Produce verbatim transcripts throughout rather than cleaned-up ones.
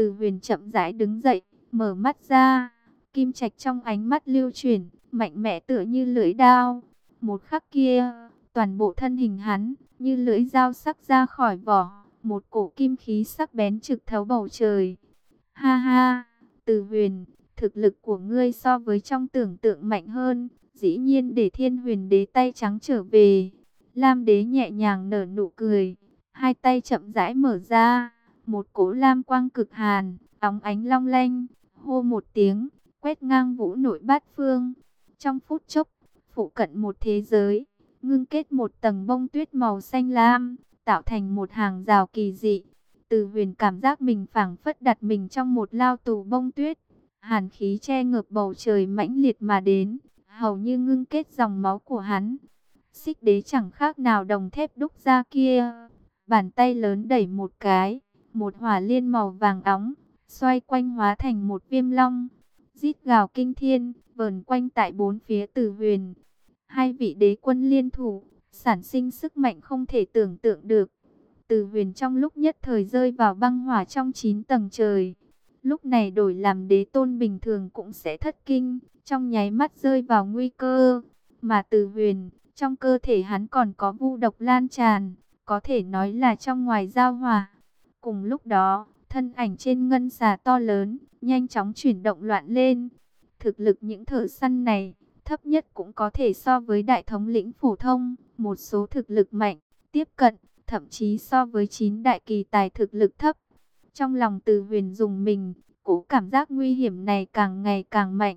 Từ Huyền chậm rãi đứng dậy, mở mắt ra. Kim trạch trong ánh mắt lưu chuyển, mạnh mẽ tựa như lưỡi dao. Một khắc kia, toàn bộ thân hình hắn như lưỡi dao sắc ra khỏi vỏ, một cổ kim khí sắc bén trực thấu bầu trời. Ha ha, Từ Huyền, thực lực của ngươi so với trong tưởng tượng mạnh hơn, dĩ nhiên để Thiên Huyền Đế tay trắng trở về. Lam Đế nhẹ nhàng nở nụ cười, hai tay chậm rãi mở ra, một cỗ lam quang cực hàn, óng ánh long lanh, hô một tiếng, quét ngang vũ nội bát phương. Trong phút chốc, phụ cận một thế giới, ngưng kết một tầng bông tuyết màu xanh lam, tạo thành một hàng rào kỳ dị. Từ Huyền cảm giác mình phảng phất đặt mình trong một lao tù bông tuyết. Hàn khí che ngập bầu trời mãnh liệt mà đến, hầu như ngưng kết dòng máu của hắn. Xích Đế chẳng khác nào đồng thép đúc ra kia. Bàn tay lớn đẩy một cái, một hỏa liên màu vàng óng, xoay quanh hóa thành một viêm long. Rít gào kinh thiên, vờn quanh tại bốn phía Từ Huyền. Hai vị đế quân liên thủ, sản sinh sức mạnh không thể tưởng tượng được. Từ Huyền trong lúc nhất thời rơi vào băng hỏa trong chín tầng trời. Lúc này đổi làm đế tôn bình thường cũng sẽ thất kinh, trong nháy mắt rơi vào nguy cơ. Mà Từ Huyền, trong cơ thể hắn còn có vu độc lan tràn, có thể nói là trong ngoài giao hòa. Cùng lúc đó, thân ảnh trên ngân xà to lớn, nhanh chóng chuyển động loạn lên. Thực lực những thợ săn này, thấp nhất cũng có thể so với đại thống lĩnh phổ thông, một số thực lực mạnh, tiếp cận, thậm chí so với chín đại kỳ tài thực lực thấp. Trong lòng Từ Huyền dùng mình, cố cảm giác nguy hiểm này càng ngày càng mạnh.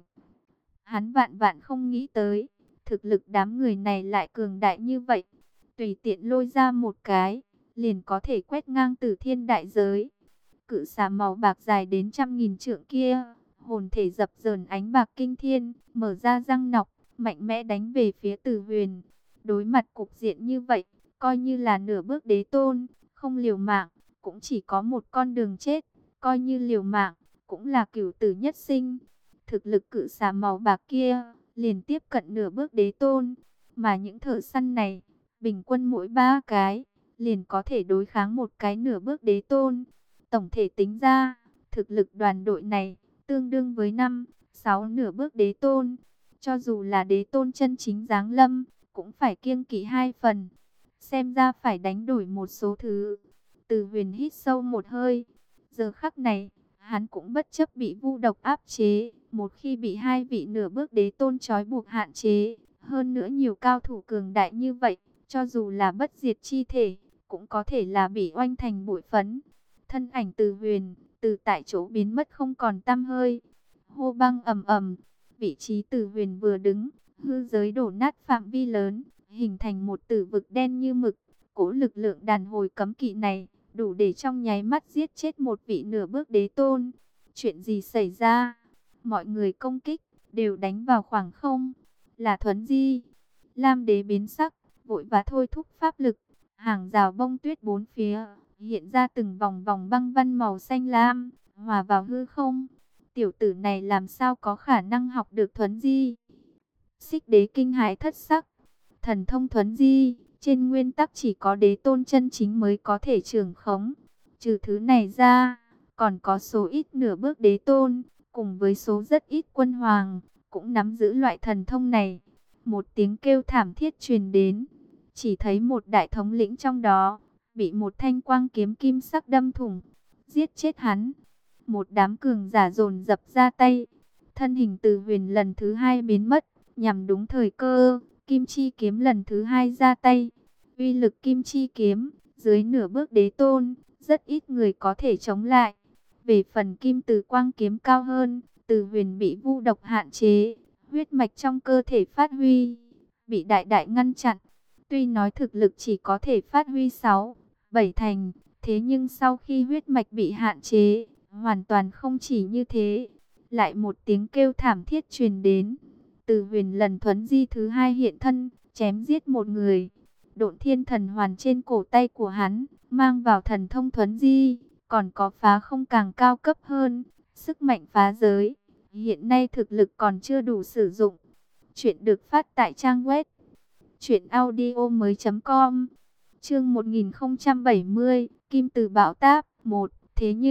Hắn vạn vạn không nghĩ tới, thực lực đám người này lại cường đại như vậy. Tùy tiện lôi ra một cái, liền có thể quét ngang Tử Thiên đại giới. Cự xà màu bạc dài đến trăm nghìn trượng kia, hồn thể dập dờn ánh bạc kinh thiên, mở ra răng nọc, mạnh mẽ đánh về phía Từ Huyền. Đối mặt cục diện như vậy, coi như là nửa bước đế tôn, không liều mạng, cũng chỉ có một con đường chết, coi như liều mạng, cũng là cửu tử nhất sinh. Thực lực cự xà màu bạc kia, liền tiếp cận nửa bước đế tôn, mà những thợ săn này, bình quân mỗi ba cái, liền có thể đối kháng một cái nửa bước đế tôn. Tổng thể tính ra, thực lực đoàn đội này, tương đương với năm, sáu nửa bước đế tôn. Cho dù là đế tôn chân chính giáng lâm, cũng phải kiêng kỵ hai phần. Xem ra phải đánh đổi một số thứ. Từ Huyền hít sâu một hơi. Giờ khắc này, hắn cũng bất chấp bị vu độc áp chế. Một khi bị hai vị nửa bước đế tôn trói buộc hạn chế, hơn nữa nhiều cao thủ cường đại như vậy, cho dù là bất diệt chi thể, cũng có thể là bị oanh thành bụi phấn. Thân ảnh Từ Huyền, từ tại chỗ biến mất không còn tăm hơi. Hô băng ầm ầm, vị trí Từ Huyền vừa đứng, hư giới đổ nát phạm vi lớn, hình thành một tử vực đen như mực. Cỗ lực lượng đàn hồi cấm kỵ này, đủ để trong nháy mắt giết chết một vị nửa bước đế tôn. Chuyện gì xảy ra? Mọi người công kích, đều đánh vào khoảng không. Là Thuấn Di. Lam Đế biến sắc, vội vã thôi thúc pháp lực. Hàng rào bông tuyết bốn phía, hiện ra từng vòng vòng băng văn màu xanh lam, hòa vào hư không. Tiểu tử này làm sao có khả năng học được Thuấn Di? Xích Đế kinh hãi thất sắc. Thần thông Thuấn Di, trên nguyên tắc chỉ có đế tôn chân chính mới có thể trưởng khống. Trừ thứ này ra, còn có số ít nửa bước đế tôn, cùng với số rất ít quân hoàng, cũng nắm giữ loại thần thông này. Một tiếng kêu thảm thiết truyền đến, chỉ thấy một đại thống lĩnh trong đó, bị một thanh quang kiếm kim sắc đâm thủng, giết chết hắn. Một đám cường giả dồn dập ra tay, thân hình Từ Huyền lần thứ hai biến mất, nhằm đúng thời cơ, kim chi kiếm lần thứ hai ra tay. Uy lực kim chi kiếm, dưới nửa bước đế tôn, rất ít người có thể chống lại. Về phần kim từ quang kiếm cao hơn, Từ Huyền bị vu độc hạn chế, huyết mạch trong cơ thể phát huy, bị đại đại ngăn chặn. Tuy nói thực lực chỉ có thể phát huy sáu, bảy thành, thế nhưng sau khi huyết mạch bị hạn chế, hoàn toàn không chỉ như thế. Lại một tiếng kêu thảm thiết truyền đến. Từ Huyền lần Thuấn Di thứ hai hiện thân, chém giết một người. Độn Thiên Thần Hoàn trên cổ tay của hắn, mang vào thần thông Thuấn Di, còn có phá không càng cao cấp hơn, sức mạnh phá giới. Hiện nay thực lực còn chưa đủ sử dụng. Chuyện được phát tại trang web truyện audio mới chấm com. Chương một nghìn không trăm bảy mươi, Kim Từ Bão Táp một. Thế nhưng,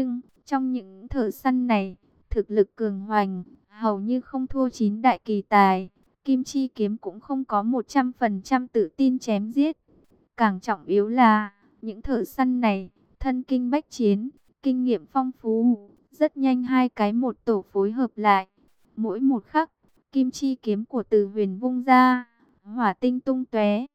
Trong những thợ săn này, thực lực cường hoành, hầu như không thua chín đại kỳ tài. Kim chi kiếm cũng không có một trăm phần trăm tự tin chém giết. Càng trọng yếu là, những thợ săn này, thân kinh bách chiến, kinh nghiệm phong phú, rất nhanh hai cái một tổ phối hợp lại. Mỗi một khắc, kim chi kiếm của Từ Huyền vung ra, hỏa tinh tung tóe.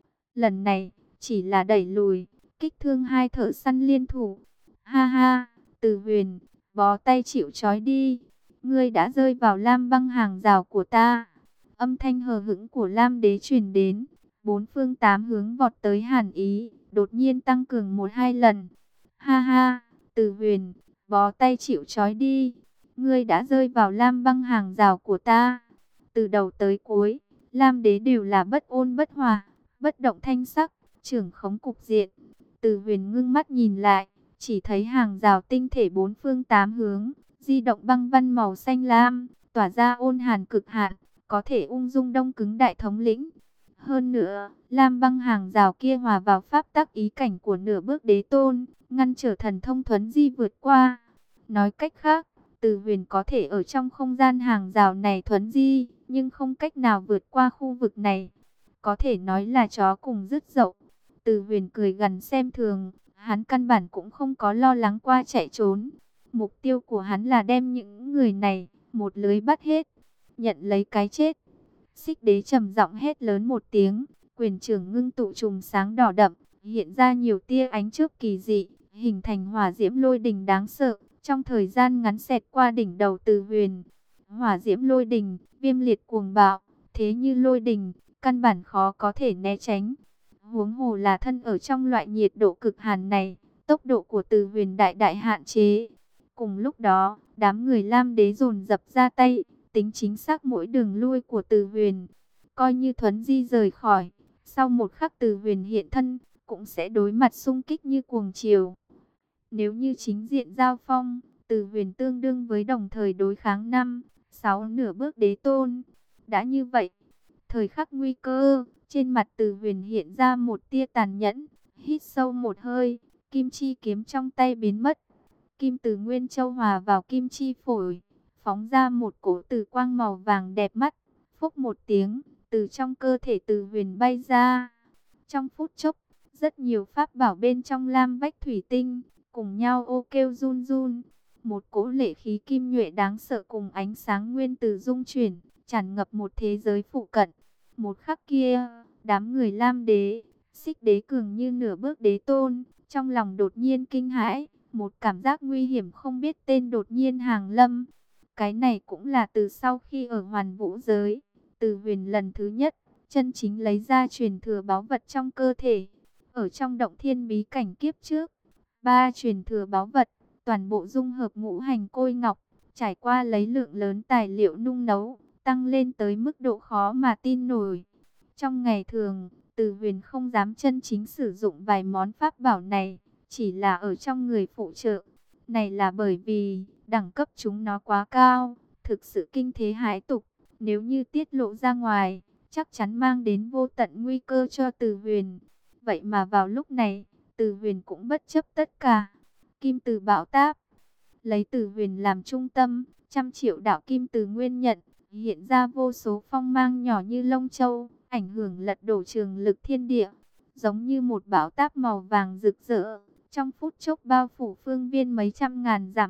Lần này, chỉ là đẩy lùi, kích thương hai thợ săn liên thủ. Ha ha, Từ Huyền, bó tay chịu trói đi. Ngươi đã rơi vào lam băng hàng rào của ta. Âm thanh hờ hững của Lam Đế truyền đến. Bốn phương tám hướng vọt tới Hàn Ý, đột nhiên tăng cường một hai lần. Ha ha, Từ Huyền, bó tay chịu trói đi. Ngươi đã rơi vào lam băng hàng rào của ta. Từ đầu tới cuối, Lam Đế đều là bất ôn bất hòa, bất động thanh sắc, trưởng khống cục diện. Từ Huyền ngưng mắt nhìn lại, chỉ thấy hàng rào tinh thể bốn phương tám hướng, di động băng văn màu xanh lam, tỏa ra ôn hàn cực hạn, có thể ung dung đông cứng đại thống lĩnh. Hơn nữa, lam băng hàng rào kia hòa vào pháp tắc ý cảnh của nửa bước đế tôn, ngăn trở thần thông thuấn di vượt qua. Nói cách khác, Từ Huyền có thể ở trong không gian hàng rào này thuấn di, nhưng không cách nào vượt qua khu vực này. Có thể nói là chó cùng rứt dậu. Từ Huyền cười gằn xem thường, hắn căn bản cũng không có lo lắng qua chạy trốn. Mục tiêu của hắn là đem những người này, một lưới bắt hết, nhận lấy cái chết. Xích Đế trầm giọng hét lớn một tiếng, quyền trưởng ngưng tụ trùng sáng đỏ đậm, hiện ra nhiều tia ánh chớp kỳ dị, hình thành hỏa diễm lôi đình đáng sợ, trong thời gian ngắn xẹt qua đỉnh đầu Từ Huyền. Hỏa diễm lôi đình, viêm liệt cuồng bạo, thế như lôi đình, căn bản khó có thể né tránh. Huống hồ là thân ở trong loại nhiệt độ cực hàn này, tốc độ của Từ Huyền đại đại hạn chế. Cùng lúc đó, đám người Lam Đế dồn dập ra tay, tính chính xác mỗi đường lui của Từ Huyền, coi như thuấn di rời khỏi. Sau một khắc Từ Huyền hiện thân, cũng sẽ đối mặt xung kích như cuồng triều. Nếu như chính diện giao phong, Từ Huyền tương đương với đồng thời đối kháng năm, sáu nửa bước đế tôn. Đã như vậy, thời khắc nguy cơ, trên mặt Từ Huyền hiện ra một tia tàn nhẫn, hít sâu một hơi, kim chi kiếm trong tay biến mất. Kim từ Nguyên Châu hòa vào kim chi phổi, phóng ra một cỗ từ quang màu vàng đẹp mắt. Phúc một tiếng, từ trong cơ thể Từ Huyền bay ra. Trong phút chốc, rất nhiều pháp bảo bên trong lam vách thủy tinh, cùng nhau ô kêu run run. Một cỗ lệ khí kim nhuệ đáng sợ cùng ánh sáng nguyên tử dung chuyển, tràn ngập một thế giới phụ cận. Một khắc kia, đám người Lam Đế, Xích Đế cường như nửa bước đế tôn, trong lòng đột nhiên kinh hãi, một cảm giác nguy hiểm không biết tên đột nhiên hàng lâm. Cái này cũng là từ sau khi ở Hoàn Vũ giới, Từ Huyền lần thứ nhất, chân chính lấy ra truyền thừa báu vật trong cơ thể. Ở trong động thiên bí cảnh kiếp trước, ba truyền thừa báu vật, toàn bộ dung hợp ngũ hành côi ngọc, trải qua lấy lượng lớn tài liệu nung nấu, tăng lên tới mức độ khó mà tin nổi. Trong ngày thường, Từ Huyền không dám chân chính sử dụng vài món pháp bảo này, chỉ là ở trong người phụ trợ. Này là bởi vì, đẳng cấp chúng nó quá cao, thực sự kinh thế hãi tục. Nếu như tiết lộ ra ngoài, chắc chắn mang đến vô tận nguy cơ cho Từ Huyền. Vậy mà vào lúc này, Từ Huyền cũng bất chấp tất cả. Kim từ bão táp, lấy Từ Huyền làm trung tâm, trăm triệu đạo kim từ nguyên nhận, hiện ra vô số phong mang nhỏ như lông châu, ảnh hưởng lật đổ trường lực thiên địa, giống như một bão táp màu vàng rực rỡ, trong phút chốc bao phủ phương viên mấy trăm ngàn dặm.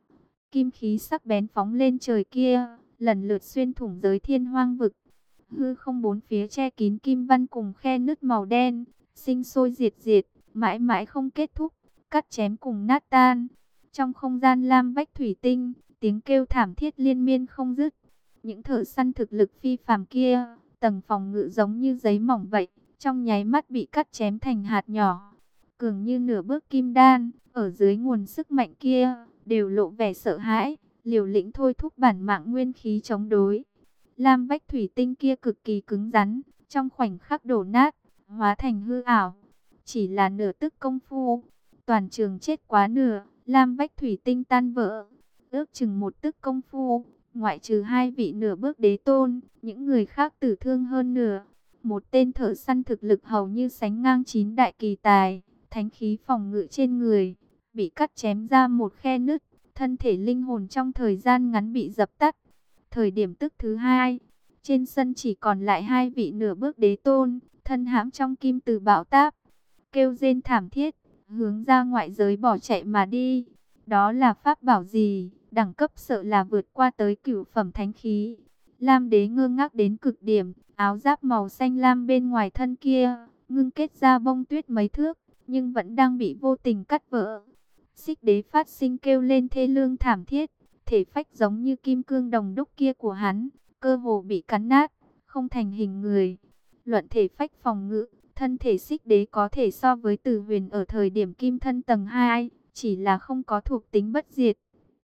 Kim khí sắc bén phóng lên trời kia, lần lượt xuyên thủng giới thiên hoang vực. Hư không bốn phía che kín kim văn cùng khe nứt màu đen, sinh sôi diệt diệt, mãi mãi không kết thúc, cắt chém cùng nát tan. Trong không gian lam vách thủy tinh, tiếng kêu thảm thiết liên miên không dứt. Những thợ săn thực lực phi phàm kia, tầng phòng ngự giống như giấy mỏng vậy, trong nháy mắt bị cắt chém thành hạt nhỏ. Cường như nửa bước kim đan, ở dưới nguồn sức mạnh kia, đều lộ vẻ sợ hãi, liều lĩnh thôi thúc bản mạng nguyên khí chống đối. Lam vách thủy tinh kia cực kỳ cứng rắn, trong khoảnh khắc đổ nát, hóa thành hư ảo. Chỉ là nửa tức công phu, toàn trường chết quá nửa, lam vách thủy tinh tan vỡ. Ước chừng một tức công phu, ngoại trừ hai vị nửa bước đế tôn, những người khác tử thương hơn nửa. Một tên thợ săn thực lực hầu như sánh ngang chín đại kỳ tài, thánh khí phòng ngự trên người, bị cắt chém ra một khe nứt, thân thể linh hồn trong thời gian ngắn bị dập tắt. Thời điểm tức thứ hai, trên sân chỉ còn lại hai vị nửa bước đế tôn, thân hãm trong kim từ bão táp, kêu rên thảm thiết, hướng ra ngoại giới bỏ chạy mà đi. Đó là pháp bảo gì? Đẳng cấp sợ là vượt qua tới cửu phẩm thánh khí. Lam đế ngơ ngác đến cực điểm, áo giáp màu xanh lam bên ngoài thân kia, ngưng kết ra bông tuyết mấy thước, nhưng vẫn đang bị vô tình cắt vỡ. Xích đế phát sinh kêu lên thê lương thảm thiết, thể phách giống như kim cương đồng đúc kia của hắn, cơ hồ bị cắn nát, không thành hình người. Luận thể phách phòng ngự, thân thể xích đế có thể so với Từ Huyền ở thời điểm kim thân tầng hai, chỉ là không có thuộc tính bất diệt.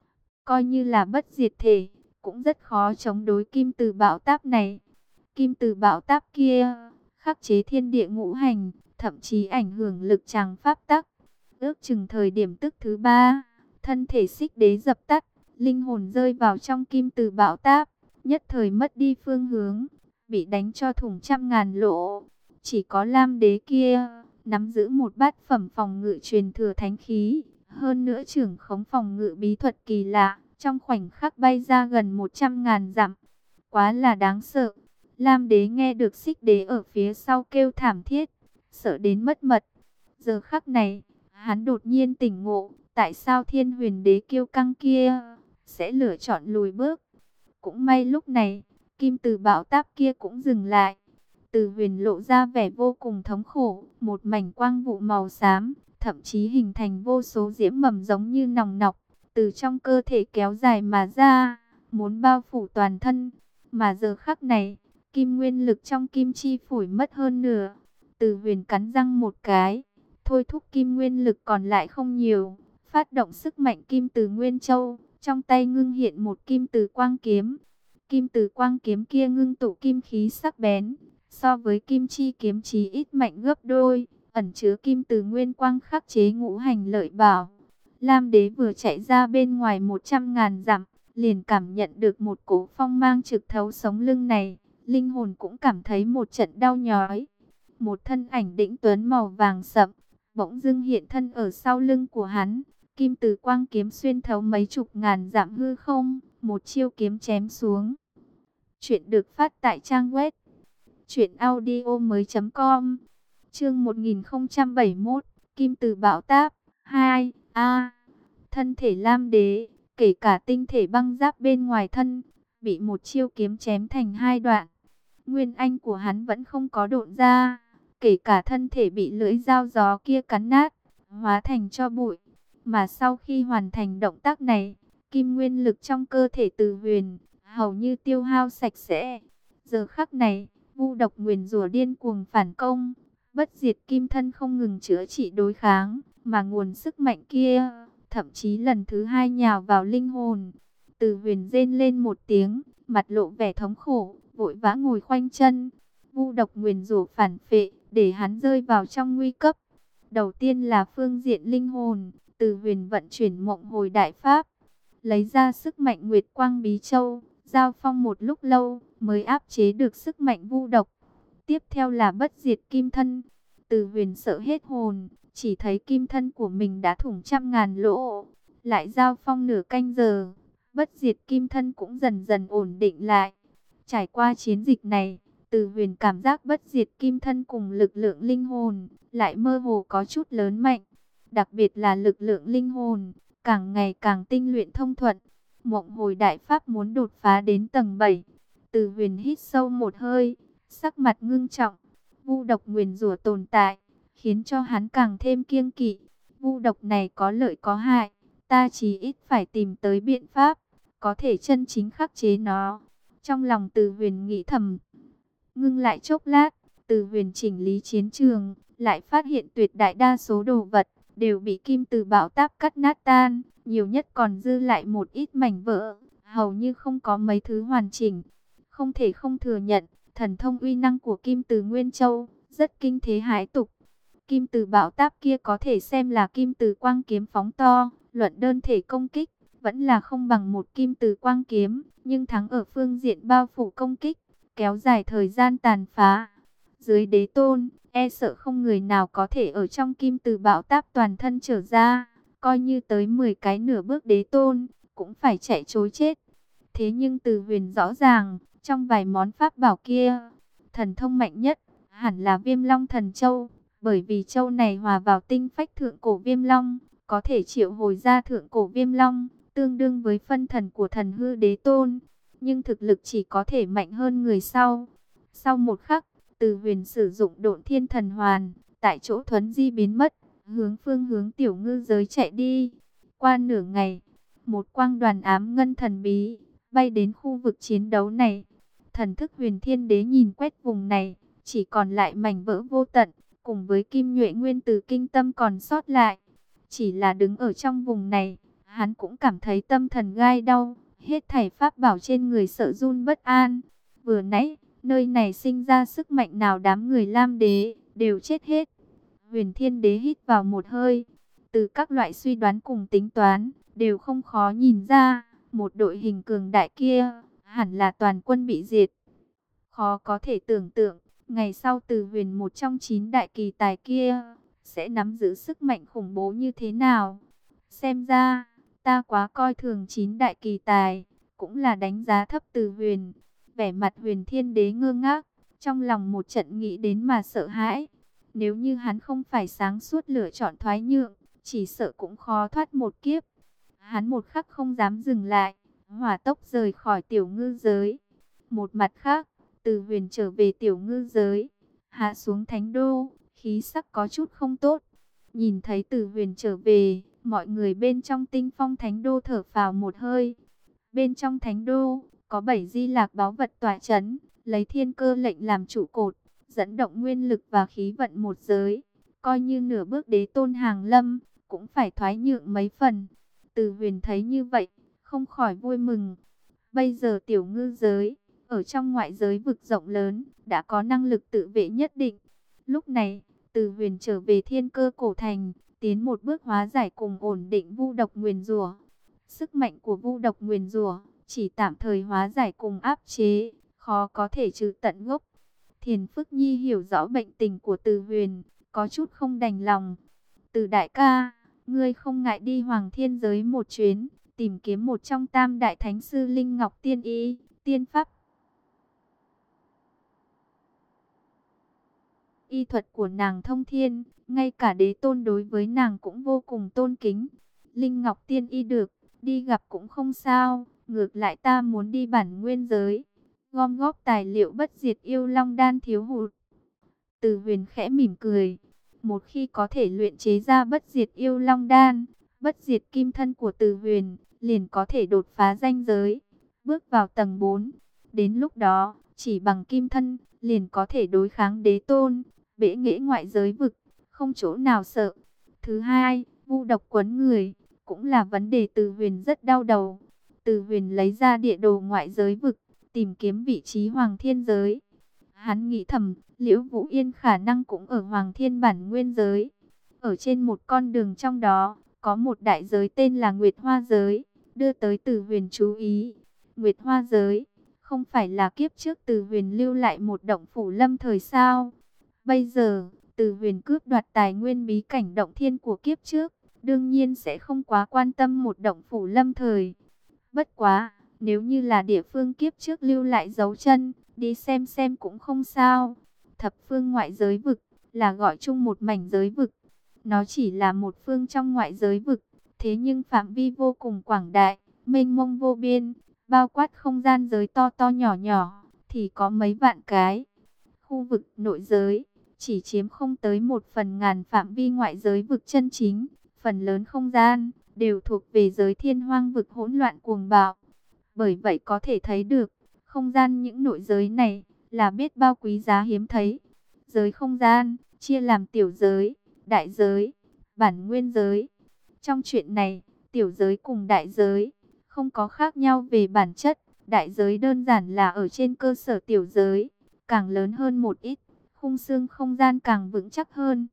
Coi như là bất diệt thể, cũng rất khó chống đối kim từ bão táp này. Kim từ bão táp kia, khắc chế thiên địa ngũ hành, thậm chí ảnh hưởng lực tràng pháp tắc. Ước chừng thời điểm tức thứ ba, thân thể xích đế dập tắt, linh hồn rơi vào trong kim từ bão táp, nhất thời mất đi phương hướng, bị đánh cho thủng trăm ngàn lỗ. Chỉ có Lam đế kia, nắm giữ một bát phẩm phòng ngự truyền thừa thánh khí, hơn nữa trưởng khống phòng ngự bí thuật kỳ lạ, trong khoảnh khắc bay ra gần một trăm ngàn dặm. Quá là đáng sợ. Lam đế nghe được xích đế ở phía sau kêu thảm thiết, sợ đến mất mật. Giờ khắc này, hắn đột nhiên tỉnh ngộ, tại sao thiên huyền đế kiêu căng kia sẽ lựa chọn lùi bước. Cũng may lúc này, kim từ bão táp kia cũng dừng lại. Từ huyền lộ ra vẻ vô cùng thống khổ, một mảnh quang vụ màu xám, thậm chí hình thành vô số diễm mầm giống như nòng nọc, từ trong cơ thể kéo dài mà ra, muốn bao phủ toàn thân. Mà giờ khắc này, kim nguyên lực trong kim chi phổi mất hơn nửa. Từ huyền cắn răng một cái, thôi thúc kim nguyên lực còn lại không nhiều, phát động sức mạnh kim từ Nguyên Châu, trong tay ngưng hiện một kim từ quang kiếm. Kim từ quang kiếm kia ngưng tụ kim khí sắc bén, so với kim chi kiếm chí ít mạnh gấp đôi, ẩn chứa kim từ nguyên quang khắc chế ngũ hành lợi bảo. Lam đế vừa chạy ra bên ngoài một trăm ngàn dặm, liền cảm nhận được một cỗ phong mang trực thấu sống lưng này, linh hồn cũng cảm thấy một trận đau nhói. Một thân ảnh đĩnh tuấn màu vàng sậm, bỗng dưng hiện thân ở sau lưng của hắn, kim từ quang kiếm xuyên thấu mấy chục ngàn dặm hư không, một chiêu kiếm chém xuống. Chuyện được phát tại trang web truyện audio mới chấm com. Chương một nghìn không trăm bảy mươi mốt, Kim từ bão táp hai. A. Thân thể Lam đế, kể cả tinh thể băng giáp bên ngoài thân, bị một chiêu kiếm chém thành hai đoạn. Nguyên anh của hắn vẫn không có độn ra, kể cả thân thể bị lưỡi dao gió kia cắn nát, hóa thành tro bụi. Mà sau khi hoàn thành động tác này, kim nguyên lực trong cơ thể Từ Huyền hầu như tiêu hao sạch sẽ. Giờ khắc này, vu độc nguyền rủa điên cuồng phản công, bất diệt kim thân không ngừng chữa trị đối kháng, mà nguồn sức mạnh kia thậm chí lần thứ hai nhào vào linh hồn. Từ Huyền rên lên một tiếng, mặt lộ vẻ thống khổ, vội vã ngồi khoanh chân. Vu độc nguyền rủa phản phệ, để hắn rơi vào trong nguy cấp. Đầu tiên là phương diện linh hồn, Từ Huyền vận chuyển mộng hồi đại pháp, lấy ra sức mạnh Nguyệt Quang Bí Châu, giao phong một lúc lâu mới áp chế được sức mạnh vu độc. Tiếp theo là bất diệt kim thân. Từ Huyền sợ hết hồn, chỉ thấy kim thân của mình đã thủng trăm ngàn lỗ. Lại giao phong nửa canh giờ, bất diệt kim thân cũng dần dần ổn định lại. Trải qua chiến dịch này, Từ Huyền cảm giác bất diệt kim thân cùng lực lượng linh hồn lại mơ hồ có chút lớn mạnh. Đặc biệt là lực lượng linh hồn càng ngày càng tinh luyện thông thuận. Mộng hồi đại pháp muốn đột phá đến tầng bảy. Từ Huyền hít sâu một hơi, sắc mặt ngưng trọng. Vu độc nguyền rủa tồn tại, khiến cho hắn càng thêm kiêng kỵ. Vu độc này có lợi có hại, ta chỉ ít phải tìm tới biện pháp có thể chân chính khắc chế nó. Trong lòng Từ Huyền nghĩ thầm. Ngưng lại chốc lát, Từ Huyền chỉnh lý chiến trường, lại phát hiện tuyệt đại đa số đồ vật đều bị kim từ bão táp cắt nát tan, nhiều nhất còn dư lại một ít mảnh vỡ, hầu như không có mấy thứ hoàn chỉnh. Không thể không thừa nhận, thần thông uy năng của kim từ Nguyên Châu rất kinh thế hãi tục. Kim từ bão táp kia có thể xem là kim từ quang kiếm phóng to, luận đơn thể công kích vẫn là không bằng một kim từ quang kiếm, nhưng thắng ở phương diện bao phủ công kích, kéo dài thời gian tàn phá. Dưới đế tôn, e sợ không người nào có thể ở trong kim từ bão táp toàn thân trở ra, coi như tới mười cái nửa bước đế tôn, cũng phải chạy trối chết. Thế nhưng Từ Huyền rõ ràng, trong vài món pháp bảo kia, thần thông mạnh nhất hẳn là Viêm Long Thần Châu, bởi vì châu này hòa vào tinh phách thượng cổ Viêm Long, có thể triệu hồi ra thượng cổ Viêm Long, tương đương với phân thần của thần hư đế tôn, nhưng thực lực chỉ có thể mạnh hơn người sau. Sau một khắc, Từ Huyền sử dụng Độn Thiên Thần Hoàn, tại chỗ thuấn di biến mất, hướng phương hướng tiểu ngư giới chạy đi. Qua nửa ngày, một quang đoàn ám ngân thần bí bay đến khu vực chiến đấu này. Thần thức Huyền Thiên Đế nhìn quét vùng này, chỉ còn lại mảnh vỡ vô tận, cùng với kim nhuệ nguyên từ kinh tâm còn sót lại. Chỉ là đứng ở trong vùng này, hắn cũng cảm thấy tâm thần gai đau, hết thảy pháp bảo trên người sợ run bất an. Vừa nãy, nơi này sinh ra sức mạnh nào đám người Lam Đế đều chết hết. Huyền Thiên Đế hít vào một hơi, từ các loại suy đoán cùng tính toán, đều không khó nhìn ra, một đội hình cường đại kia, hẳn là toàn quân bị diệt. Khó có thể tưởng tượng, ngày sau Từ Huyền một trong chín đại kỳ tài kia, sẽ nắm giữ sức mạnh khủng bố như thế nào. Xem ra, ta quá coi thường chín đại kỳ tài, cũng là đánh giá thấp Từ Huyền. Vẻ mặt Huyền Thiên Đế ngơ ngác, trong lòng một trận nghĩ đến mà sợ hãi. Nếu như hắn không phải sáng suốt lựa chọn thoái nhượng, chỉ sợ cũng khó thoát một kiếp. Hắn một khắc không dám dừng lại, hỏa tốc rời khỏi tiểu ngư giới. Một mặt khác, Từ Huyền trở về tiểu ngư giới, hạ xuống thánh đô, khí sắc có chút không tốt. Nhìn thấy Từ Huyền trở về, mọi người bên trong Tinh Phong Thánh Đô thở phào một hơi. Bên trong Thánh Đô, có bảy di lạc báu vật tỏa chấn, lấy thiên cơ lệnh làm trụ cột, dẫn động nguyên lực và khí vận một giới. Coi như nửa bước đế tôn hàng lâm, cũng phải thoái nhượng mấy phần. Từ Huyền thấy như vậy, không khỏi vui mừng. Bây giờ tiểu ngư giới, ở trong ngoại giới vực rộng lớn, đã có năng lực tự vệ nhất định. Lúc này, Từ Huyền trở về thiên cơ cổ thành, tiến một bước hóa giải cùng ổn định vu độc nguyền rủa. Sức mạnh của vu độc nguyền rủa chỉ tạm thời hóa giải cùng áp chế, khó có thể trừ tận gốc. Thiền Phức Nhi hiểu rõ bệnh tình của Từ Huyền, có chút không đành lòng. Từ đại ca, ngươi không ngại đi Hoàng Thiên giới một chuyến, tìm kiếm một trong tam đại thánh sư Linh Ngọc Tiên Y, tiên pháp. Y thuật của nàng thông thiên, ngay cả đế tôn đối với nàng cũng vô cùng tôn kính. Linh Ngọc Tiên Y được, đi gặp cũng không sao, ngược lại ta muốn đi bản nguyên giới, gom góp tài liệu bất diệt yêu long đan thiếu hụt. Từ Huyền khẽ mỉm cười, một khi có thể luyện chế ra bất diệt yêu long đan, bất diệt kim thân của Từ Huyền, liền có thể đột phá ranh giới, bước vào tầng bốn. Đến lúc đó, chỉ bằng kim thân, liền có thể đối kháng đế tôn, bẽ nghễ ngoại giới vực, không chỗ nào sợ. Thứ hai, vu độc quấn người, cũng là vấn đề Từ Huyền rất đau đầu. Từ Huyền lấy ra địa đồ ngoại giới vực, tìm kiếm vị trí Hoàng Thiên giới. Hắn nghĩ thầm, Liễu Vũ Yên khả năng cũng ở Hoàng Thiên bản nguyên giới. Ở trên một con đường trong đó, có một đại giới tên là Nguyệt Hoa giới, đưa tới Từ Huyền chú ý. Nguyệt Hoa giới, không phải là kiếp trước Từ Huyền lưu lại một động phủ lâm thời sao? Bây giờ, Từ Huyền cướp đoạt tài nguyên bí cảnh động thiên của kiếp trước, đương nhiên sẽ không quá quan tâm một động phủ lâm thời. Bất quá, nếu như là địa phương kiếp trước lưu lại dấu chân, đi xem xem cũng không sao. Thập phương ngoại giới vực, là gọi chung một mảnh giới vực. Nó chỉ là một phương trong ngoại giới vực, thế nhưng phạm vi vô cùng quảng đại, mênh mông vô biên, bao quát không gian giới to to nhỏ nhỏ, thì có mấy vạn cái. Khu vực nội giới, chỉ chiếm không tới một phần ngàn phạm vi ngoại giới vực chân chính, phần lớn không gian, đều thuộc về giới thiên hoang vực hỗn loạn cuồng bạo. Bởi vậy có thể thấy được, không gian những nội giới này, là biết bao quý giá hiếm thấy. Giới không gian, chia làm tiểu giới, đại giới, bản nguyên giới. Trong chuyện này, tiểu giới cùng đại giới, không có khác nhau về bản chất. Đại giới đơn giản là ở trên cơ sở tiểu giới, càng lớn hơn một ít, khung xương không gian càng vững chắc hơn.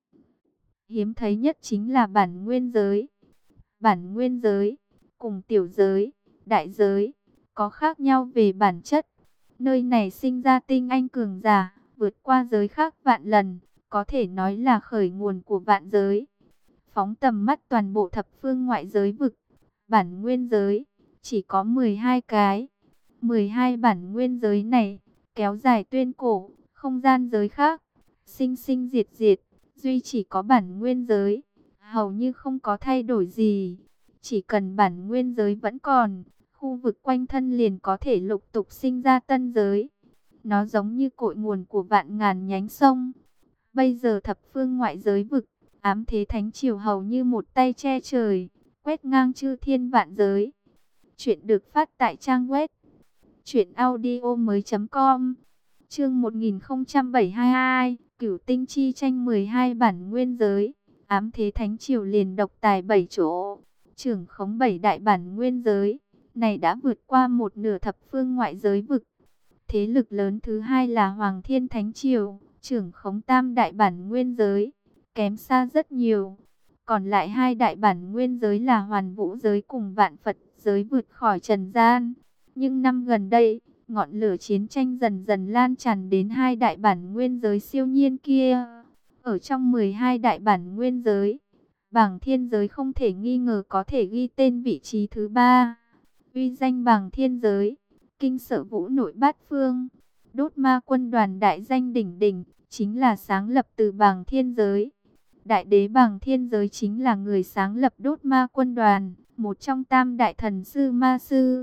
Hiếm thấy nhất chính là bản nguyên giới. Bản nguyên giới, cùng tiểu giới, đại giới, có khác nhau về bản chất. Nơi này sinh ra tinh anh cường giả, vượt qua giới khác vạn lần, có thể nói là khởi nguồn của vạn giới. phóng tầm mắt toàn bộ thập phương ngoại giới vực, bản nguyên giới, chỉ có mười hai cái. mười hai bản nguyên giới này, kéo dài tuyên cổ, không gian giới khác, sinh sinh diệt diệt, duy chỉ có bản nguyên giới, hầu như không có thay đổi gì. Chỉ cần bản nguyên giới vẫn còn, khu vực quanh thân liền có thể lục tục sinh ra tân giới. Nó giống như cội nguồn của vạn ngàn nhánh sông. Bây giờ thập phương ngoại giới vực, ám thế thánh triều hầu như một tay che trời, quét ngang chư thiên vạn giới. Chuyện được phát tại trang web truyện audio mới chấm com. Chương một nghìn không trăm bảy mươi hai, Cửu Tinh chi tranh mười hai bản nguyên giới. Ám thế thánh triều liền độc tài bảy chỗ, trưởng khống bảy đại bản nguyên giới, này đã vượt qua một nửa thập phương ngoại giới vực. Thế lực lớn thứ hai là Hoàng Thiên Thánh Triều, trưởng khống tam đại bản nguyên giới, kém xa rất nhiều. Còn lại hai đại bản nguyên giới là Hoàn Vũ giới cùng Vạn Phật giới vượt khỏi trần gian. Nhưng năm gần đây, ngọn lửa chiến tranh dần dần lan tràn đến hai đại bản nguyên giới siêu nhiên kia. Ở trong mười hai đại bản nguyên giới, Bàng Thiên giới không thể nghi ngờ có thể ghi tên vị trí thứ ba. Uy danh Bàng Thiên giới, kinh sợ vũ nội bát phương. Đốt ma quân đoàn đại danh đỉnh đỉnh, chính là sáng lập từ Bàng Thiên giới. Đại đế Bàng Thiên giới chính là người sáng lập đốt ma quân đoàn, một trong tam đại thần sư ma sư.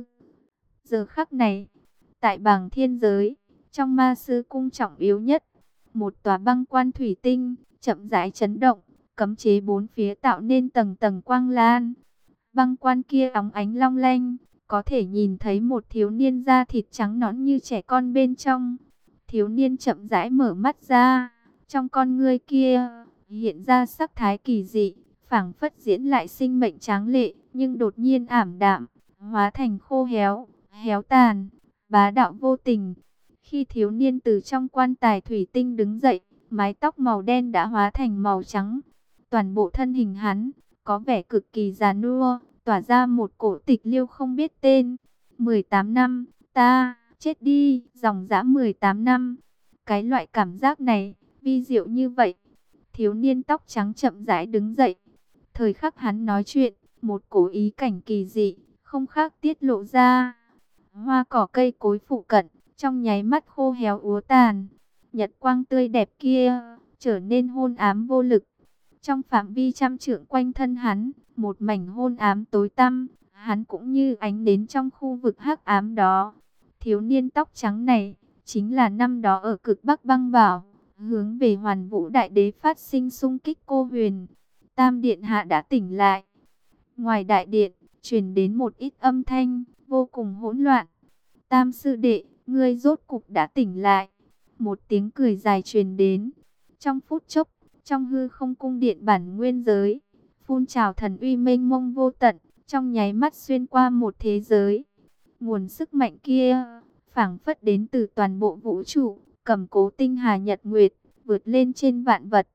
Giờ khắc này, tại Bàng Thiên giới, trong ma sư cung trọng yếu nhất, một tòa băng quan thủy tinh, chậm rãi chấn động, cấm chế bốn phía tạo nên tầng tầng quang lan. Băng quan kia óng ánh long lanh, có thể nhìn thấy một thiếu niên da thịt trắng nõn như trẻ con bên trong. Thiếu niên chậm rãi mở mắt ra, trong con ngươi kia hiện ra sắc thái kỳ dị, phảng phất diễn lại sinh mệnh tráng lệ, nhưng đột nhiên ảm đạm, hóa thành khô héo, héo tàn, bá đạo vô tình. Khi thiếu niên từ trong quan tài thủy tinh đứng dậy, mái tóc màu đen đã hóa thành màu trắng. Toàn bộ thân hình hắn có vẻ cực kỳ già nua, tỏa ra một cổ tịch liêu không biết tên. mười tám năm, ta chết đi, dòng dã mười tám năm. Cái loại cảm giác này, vi diệu như vậy. Thiếu niên tóc trắng chậm rãi đứng dậy. Thời khắc hắn nói chuyện, một cổ ý cảnh kỳ dị, không khác tiết lộ ra. Hoa cỏ cây cối phụ cận, trong nháy mắt khô héo úa tàn. Nhật quang tươi đẹp kia, trở nên hôn ám vô lực. Trong phạm vi trăm trượng quanh thân hắn, một mảnh hôn ám tối tăm, hắn cũng như ánh nến trong khu vực hắc ám đó. Thiếu niên tóc trắng này, chính là năm đó ở cực Bắc băng bảo, hướng về Hoàn Vũ Đại Đế phát sinh xung kích cô huyền. Tam Điện Hạ đã tỉnh lại. Ngoài đại điện, truyền đến một ít âm thanh, vô cùng hỗn loạn. Tam sư đệ, ngươi rốt cục đã tỉnh lại. Một tiếng cười dài truyền đến. Trong phút chốc, trong hư không cung điện bản nguyên giới, phun trào thần uy mênh mông vô tận, trong nháy mắt xuyên qua một thế giới. Nguồn sức mạnh kia, phảng phất đến từ toàn bộ vũ trụ, cầm cố tinh hà nhật nguyệt, vượt lên trên vạn vật.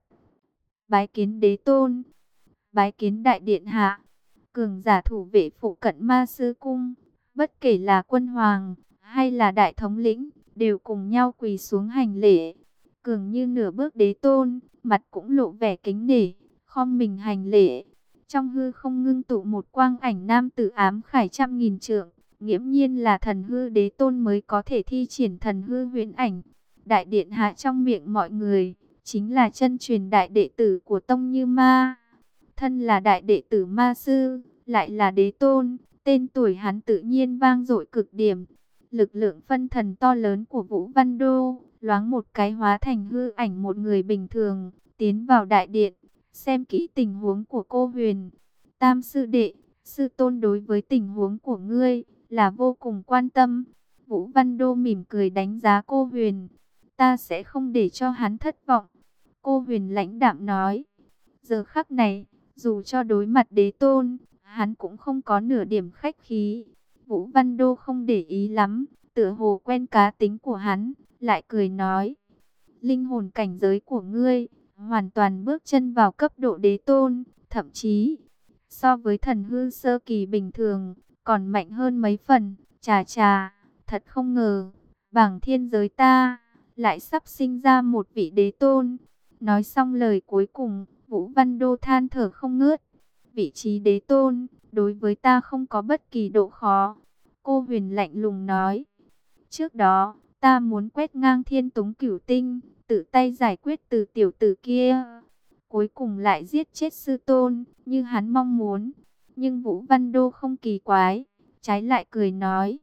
Bái kiến đế tôn, bái kiến đại điện hạ. Cường giả thủ vệ phụ cận ma sư cung, bất kể là quân hoàng hay là đại thống lĩnh, đều cùng nhau quỳ xuống hành lễ. Cường như nửa bước đế tôn, mặt cũng lộ vẻ kính nể, khom mình hành lễ. Trong hư không ngưng tụ một quang ảnh nam tử ám khải trăm nghìn trượng, nghiễm nhiên là thần hư đế tôn mới có thể thi triển thần hư huyễn ảnh. Đại điện hạ trong miệng mọi người, chính là chân truyền đại đệ tử của Tông Như Ma. Thân là đại đệ tử ma sư, lại là đế tôn, tên tuổi hắn tự nhiên vang dội cực điểm. Lực lượng phân thần to lớn của Vũ Văn Đô, loáng một cái hóa thành hư ảnh một người bình thường, tiến vào đại điện, xem kỹ tình huống của cô huyền. Tam sư đệ, sư tôn đối với tình huống của ngươi, là vô cùng quan tâm. Vũ Văn Đô mỉm cười đánh giá cô huyền. Ta sẽ không để cho hắn thất vọng. Cô huyền lãnh đạm nói. Giờ khắc này, dù cho đối mặt đế tôn, hắn cũng không có nửa điểm khách khí. Vũ Văn Đô không để ý lắm, tựa hồ quen cá tính của hắn, lại cười nói. Linh hồn cảnh giới của ngươi, hoàn toàn bước chân vào cấp độ đế tôn, thậm chí, so với thần hư sơ kỳ bình thường, còn mạnh hơn mấy phần. Chà chà, thật không ngờ, bảng thiên giới ta, lại sắp sinh ra một vị đế tôn. Nói xong lời cuối cùng, Vũ Văn Đô than thở không ngớt. Vị trí đế tôn, đối với ta không có bất kỳ độ khó. Cô Huyền lạnh lùng nói. Trước đó, ta muốn quét ngang Thiên Túng Cửu Tinh, tự tay giải quyết từ tiểu tử kia. Cuối cùng lại giết chết sư tôn, như hắn mong muốn. Nhưng Vũ Văn Đô không kỳ quái, trái lại cười nói.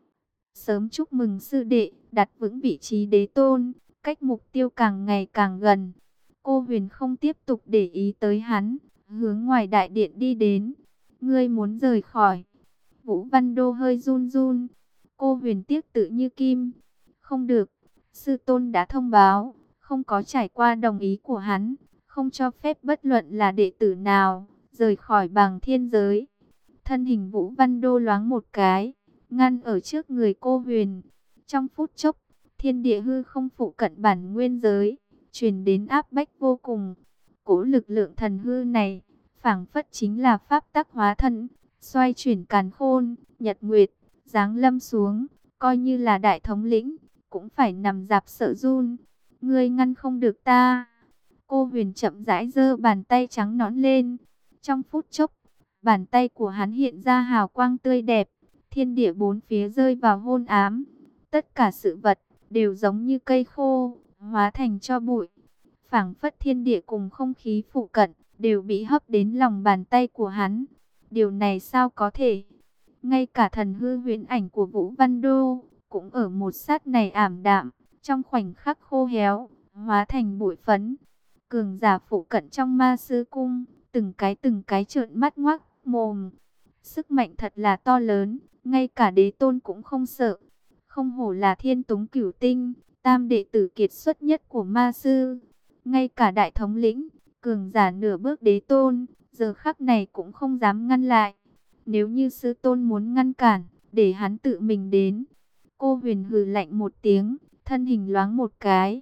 Sớm chúc mừng sư đệ, đặt vững vị trí đế tôn, cách mục tiêu càng ngày càng gần. Cô Huyền không tiếp tục để ý tới hắn, hướng ngoài đại điện đi đến. Ngươi muốn rời khỏi. Vũ Văn Đô hơi run run. Cô Huyền tiếc tự như kim. Không được, sư tôn đã thông báo, không có trải qua đồng ý của hắn, không cho phép bất luận là đệ tử nào rời khỏi Bàng Thiên giới. Thân hình Vũ Văn Đô loáng một cái, ngăn ở trước người cô Huyền. Trong phút chốc, thiên địa hư không phụ cận bản nguyên giới, truyền đến áp bách vô cùng. Cố lực lượng thần hư này, phảng phất chính là pháp tắc hóa thân, xoay chuyển càn khôn, nhật nguyệt, giáng lâm xuống, coi như là đại thống lĩnh, cũng phải nằm dạp sợ run. Ngươi ngăn không được ta. Cô Huyền chậm rãi giơ bàn tay trắng nõn lên. Trong phút chốc, bàn tay của hắn hiện ra hào quang tươi đẹp, thiên địa bốn phía rơi vào hôn ám. Tất cả sự vật đều giống như cây khô, hóa thành tro bụi. Phảng phất thiên địa cùng không khí phụ cận đều bị hấp đến lòng bàn tay của hắn. Điều này sao có thể? Ngay cả thần hư huyễn ảnh của Vũ Văn Đô cũng ở một sát này ảm đạm, trong khoảnh khắc khô héo, hóa thành bụi phấn. Cường giả phụ cận trong Ma Sư Cung, từng cái từng cái trợn mắt ngoác mồm. Sức mạnh thật là to lớn, ngay cả đế tôn cũng không sợ. Không hổ là Thiên Túng Cửu Tinh, tam đệ tử kiệt xuất nhất của Ma Sư. Ngay cả đại thống lĩnh, cường giả nửa bước đế tôn, giờ khắc này cũng không dám ngăn lại. Nếu như sư tôn muốn ngăn cản, để hắn tự mình đến. Cô Huyền hừ lạnh một tiếng, thân hình loáng một cái,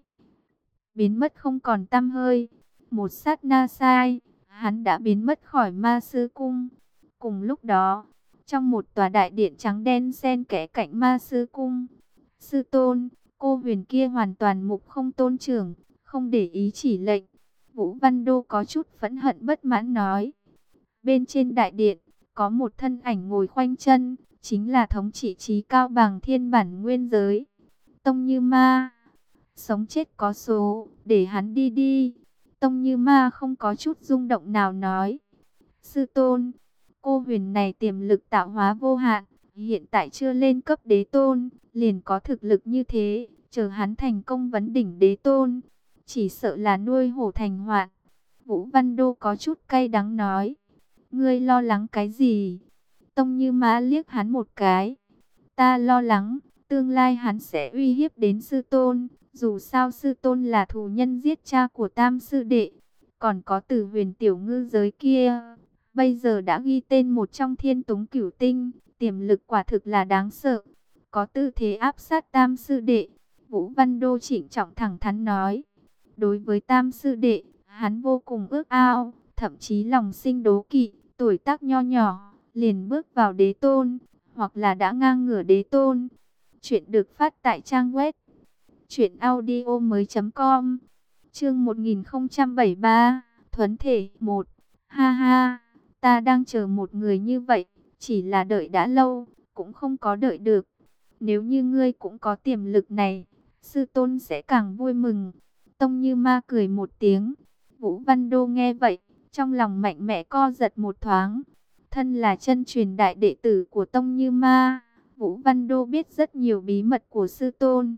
biến mất không còn tăm hơi. Một sát na sai, hắn đã biến mất khỏi Ma Sư Cung. Cùng lúc đó, trong một tòa đại điện trắng đen xen kẽ cạnh Ma Sư Cung, sư tôn, cô Huyền kia hoàn toàn mục không tôn trưởng, không để ý chỉ lệnh. Vũ Văn Đô có chút phẫn hận bất mãn nói. Bên trên đại điện, có một thân ảnh ngồi khoanh chân, chính là thống trị trí cao Bàng Thiên bản nguyên giới, Tông Như Ma. Sống chết có số, để hắn đi đi. Tông Như Ma không có chút rung động nào nói. Sư tôn, cô Huyền này tiềm lực tạo hóa vô hạn, hiện tại chưa lên cấp đế tôn, liền có thực lực như thế, chờ hắn thành công vấn đỉnh đế tôn, chỉ sợ là nuôi hổ thành hoạn. Vũ Văn Đô có chút cay đắng nói. Ngươi lo lắng cái gì? Tông Như Ma liếc hắn một cái. Ta lo lắng, tương lai hắn sẽ uy hiếp đến sư tôn. Dù sao sư tôn là thù nhân giết cha của tam sư đệ. Còn có Tử Huyền tiểu ngư giới kia, bây giờ đã ghi tên một trong Thiên Túng Cửu Tinh. Tiềm lực quả thực là đáng sợ, có tư thế áp sát tam sư đệ. Vũ Văn Đô trịnh trọng thẳng thắn nói. Đối với tam sư đệ, hắn vô cùng ước ao, thậm chí lòng sinh đố kỵ. Tuổi tác nho nhỏ, liền bước vào đế tôn, hoặc là đã ngang ngửa đế tôn. Chuyện được phát tại trang web truyện audio mới chấm com. Chương một nghìn không trăm bảy mươi ba, Thuấn Thể một. Ha ha, ta đang chờ một người như vậy, chỉ là đợi đã lâu, cũng không có đợi được. Nếu như ngươi cũng có tiềm lực này, sư tôn sẽ càng vui mừng. Tông Như Ma cười một tiếng. Vũ Văn Đô nghe vậy, trong lòng mạnh mẽ co giật một thoáng. Thân là chân truyền đại đệ tử của Tông Như Ma, Vũ Văn Đô biết rất nhiều bí mật của sư tôn.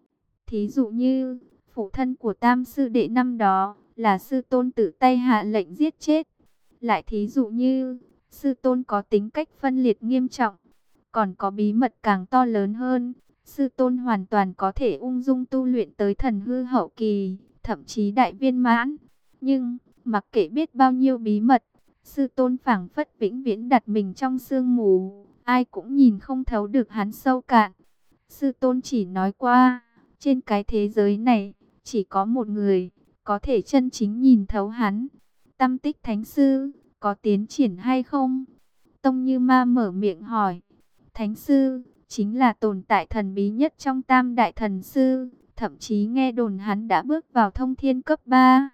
Thí dụ như, phụ thân của tam sư đệ năm đó, là sư tôn tự tay hạ lệnh giết chết. Lại thí dụ như, sư tôn có tính cách phân liệt nghiêm trọng. Còn có bí mật càng to lớn hơn, sư tôn hoàn toàn có thể ung dung tu luyện tới thần hư hậu kỳ, thậm chí đại viên mãn. Nhưng, mặc kệ biết bao nhiêu bí mật, sư tôn phảng phất vĩnh viễn đặt mình trong sương mù, ai cũng nhìn không thấu được hắn sâu cạn. Sư tôn chỉ nói qua, trên cái thế giới này, chỉ có một người, có thể chân chính nhìn thấu hắn. Tâm Tích Thánh Sư, có tiến triển hay không? Tông Như Ma mở miệng hỏi. Thánh Sư, chính là tồn tại thần bí nhất trong tam đại thần sư, thậm chí nghe đồn hắn đã bước vào thông thiên cấp ba.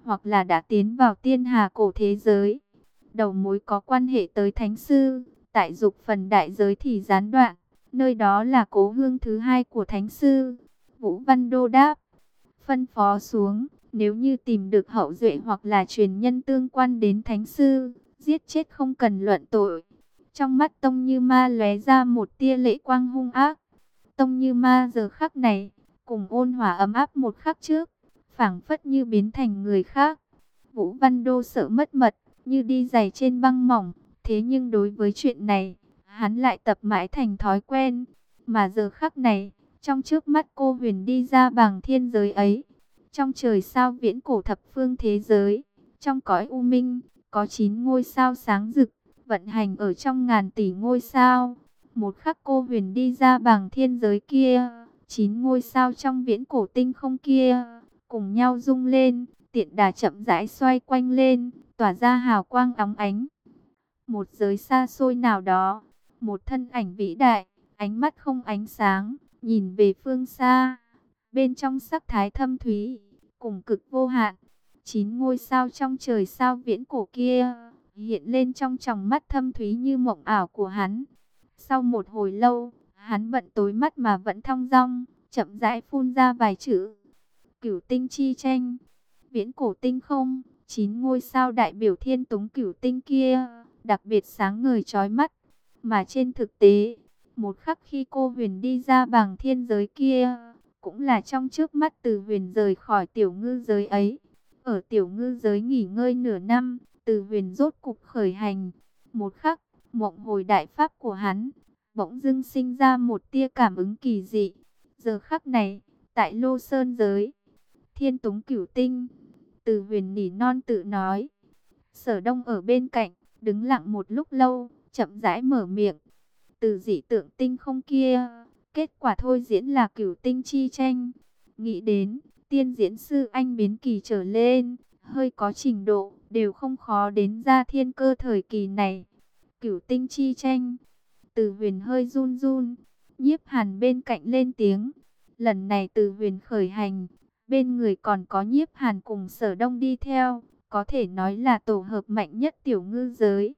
hoặc là đã tiến vào tiên hà cổ thế giới. Đầu mối có quan hệ tới thánh sư, tại dục phần đại giới thì gián đoạn, nơi đó là cố hương thứ hai của thánh sư. Vũ Văn Đô đáp, phân phó xuống, nếu như tìm được hậu duệ hoặc là truyền nhân tương quan đến thánh sư, giết chết không cần luận tội. Trong mắt Tông Như Ma lóe ra một tia lệ quang hung ác. Tông Như Ma giờ khắc này, cùng ôn hòa ấm áp một khắc trước, phảng phất như biến thành người khác. Vũ Văn Đô sợ mất mật, như đi giày trên băng mỏng, thế nhưng đối với chuyện này, hắn lại tập mãi thành thói quen. Mà giờ khắc này, trong trước mắt cô huyền đi ra bảng thiên giới ấy, trong trời sao viễn cổ thập phương thế giới, trong cõi u minh, có chín ngôi sao sáng rực, vận hành ở trong ngàn tỷ ngôi sao. Một khắc cô huyền đi ra bảng thiên giới kia, chín ngôi sao trong viễn cổ tinh không kia, cùng nhau rung lên, tiện đà chậm rãi xoay quanh lên, tỏa ra hào quang óng ánh. Một giới xa xôi nào đó, một thân ảnh vĩ đại, ánh mắt không ánh sáng, nhìn về phương xa, bên trong sắc thái thâm thúy, cùng cực vô hạn. Chín ngôi sao trong trời sao viễn cổ kia, hiện lên trong tròng mắt thâm thúy như mộng ảo của hắn. Sau một hồi lâu, hắn bận tối mắt mà vẫn thong dong, chậm rãi phun ra vài chữ. Cửu tinh chi tranh, viễn cổ tinh không, chín ngôi sao đại biểu thiên túng cửu tinh kia, đặc biệt sáng ngời chói mắt. Mà trên thực tế, một khắc khi cô huyền đi ra bảng thiên giới kia, cũng là trong trước mắt Từ Huyền rời khỏi tiểu ngư giới ấy. Ở tiểu ngư giới nghỉ ngơi nửa năm, Từ Huyền rốt cục khởi hành. Một khắc, mộng hồi đại pháp của hắn, bỗng dưng sinh ra một tia cảm ứng kỳ dị. Giờ khắc này, tại Lô Sơn giới, thiên túng cửu tinh, Từ Huyền nỉ non tự nói. Sở Đông ở bên cạnh, đứng lặng một lúc lâu, chậm rãi mở miệng. Từ dị tượng tinh không kia, kết quả thôi diễn là cửu tinh chi tranh. Nghĩ đến, tiên diễn sư anh biến kỳ trở lên, hơi có trình độ, đều không khó đến ra thiên cơ thời kỳ này. Cửu tinh chi tranh, Từ Huyền hơi run run, Nhiếp Hàn bên cạnh lên tiếng. Lần này Từ Huyền khởi hành, bên người còn có Nhiếp Hàn cùng Sở Đông đi theo, có thể nói là tổ hợp mạnh nhất tiểu ngư giới.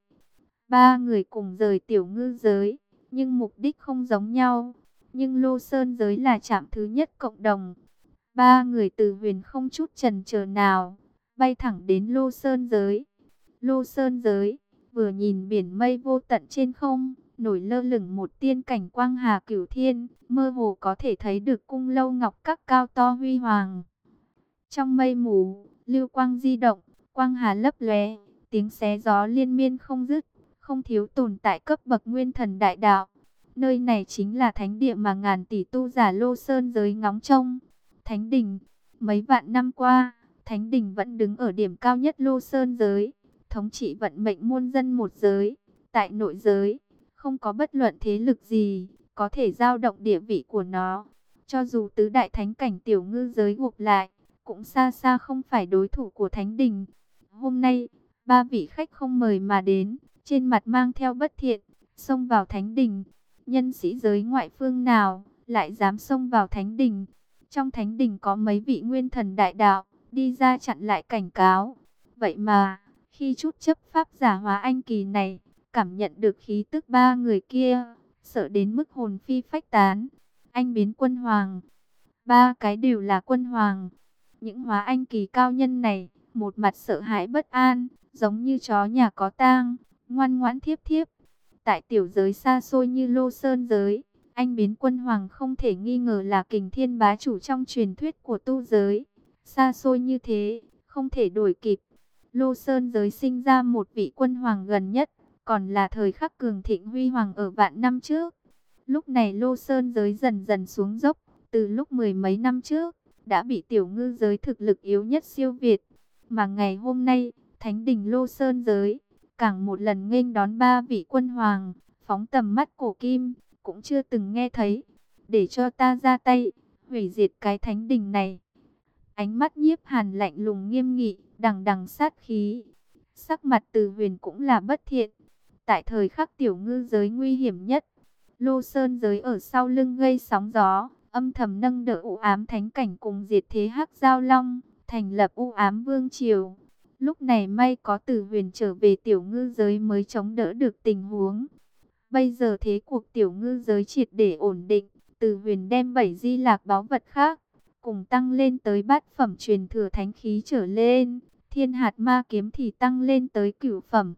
Ba người cùng rời tiểu ngư giới, nhưng mục đích không giống nhau. Nhưng Lô Sơn giới là trạm thứ nhất cộng đồng. Ba người Từ Huyền không chút chần chờ nào, bay thẳng đến Lô Sơn giới. Lô Sơn giới, vừa nhìn biển mây vô tận trên không, nổi lơ lửng một tiên cảnh quang hà cửu thiên, mơ hồ có thể thấy được cung lâu ngọc các cao to huy hoàng. Trong mây mù, lưu quang di động, quang hà lấp lóe, tiếng xé gió liên miên không dứt, không thiếu tồn tại cấp bậc nguyên thần đại đạo. Nơi này chính là thánh địa mà ngàn tỷ tu giả Lô Sơn giới ngóng trông. Thánh đình, mấy vạn năm qua, Thánh đình vẫn đứng ở điểm cao nhất Lô Sơn giới, thống trị vận mệnh muôn dân một giới. Tại nội giới, không có bất luận thế lực gì có thể dao động địa vị của nó. Cho dù tứ đại thánh cảnh tiểu ngư giới gộp lại, cũng xa xa không phải đối thủ của Thánh đình. Hôm nay, ba vị khách không mời mà đến, trên mặt mang theo bất thiện, xông vào Thánh đình. Nhân sĩ giới ngoại phương nào lại dám xông vào Thánh đình? Trong Thánh đình có mấy vị nguyên thần đại đạo đi ra chặn lại cảnh cáo. Vậy mà, khi chút chấp pháp giả hóa anh kỳ này cảm nhận được khí tức ba người kia, sợ đến mức hồn phi phách tán. Anh biến quân hoàng, ba cái đều là quân hoàng. Những hóa anh kỳ cao nhân này, một mặt sợ hãi bất an, giống như chó nhà có tang, ngoan ngoãn thiếp thiếp. Tại tiểu giới xa xôi như Lô Sơn giới, anh biến quân hoàng không thể nghi ngờ là kình thiên bá chủ trong truyền thuyết của tu giới. Xa xôi như thế, không thể đổi kịp. Lô Sơn giới sinh ra một vị quân hoàng gần nhất, còn là thời khắc cường thịnh huy hoàng ở vạn năm trước. Lúc này Lô Sơn giới dần dần xuống dốc, từ lúc mười mấy năm trước, đã bị tiểu ngư giới thực lực yếu nhất siêu việt. Mà ngày hôm nay, Thánh đình Lô Sơn giới, càng một lần nghênh đón ba vị quân hoàng, phóng tầm mắt cổ kim, cũng chưa từng nghe thấy. Để cho ta ra tay, hủy diệt cái thánh đình này. Ánh mắt Nhiếp Hàn lạnh lùng nghiêm nghị, đằng đằng sát khí. Sắc mặt Từ Huyền cũng là bất thiện. Tại thời khắc tiểu ngư giới nguy hiểm nhất, Lô Sơn giới ở sau lưng gây sóng gió, âm thầm nâng đỡ u ám thánh cảnh cùng diệt thế hắc giao long, thành lập u ám vương triều. Lúc này may có Từ Huyền trở về tiểu ngư giới mới chống đỡ được tình huống. Bây giờ thế cuộc tiểu ngư giới triệt để ổn định, Từ Huyền đem bảy di lạc báu vật khác, cùng tăng lên tới bát phẩm truyền thừa thánh khí trở lên, thiên hạt ma kiếm thì tăng lên tới cửu phẩm.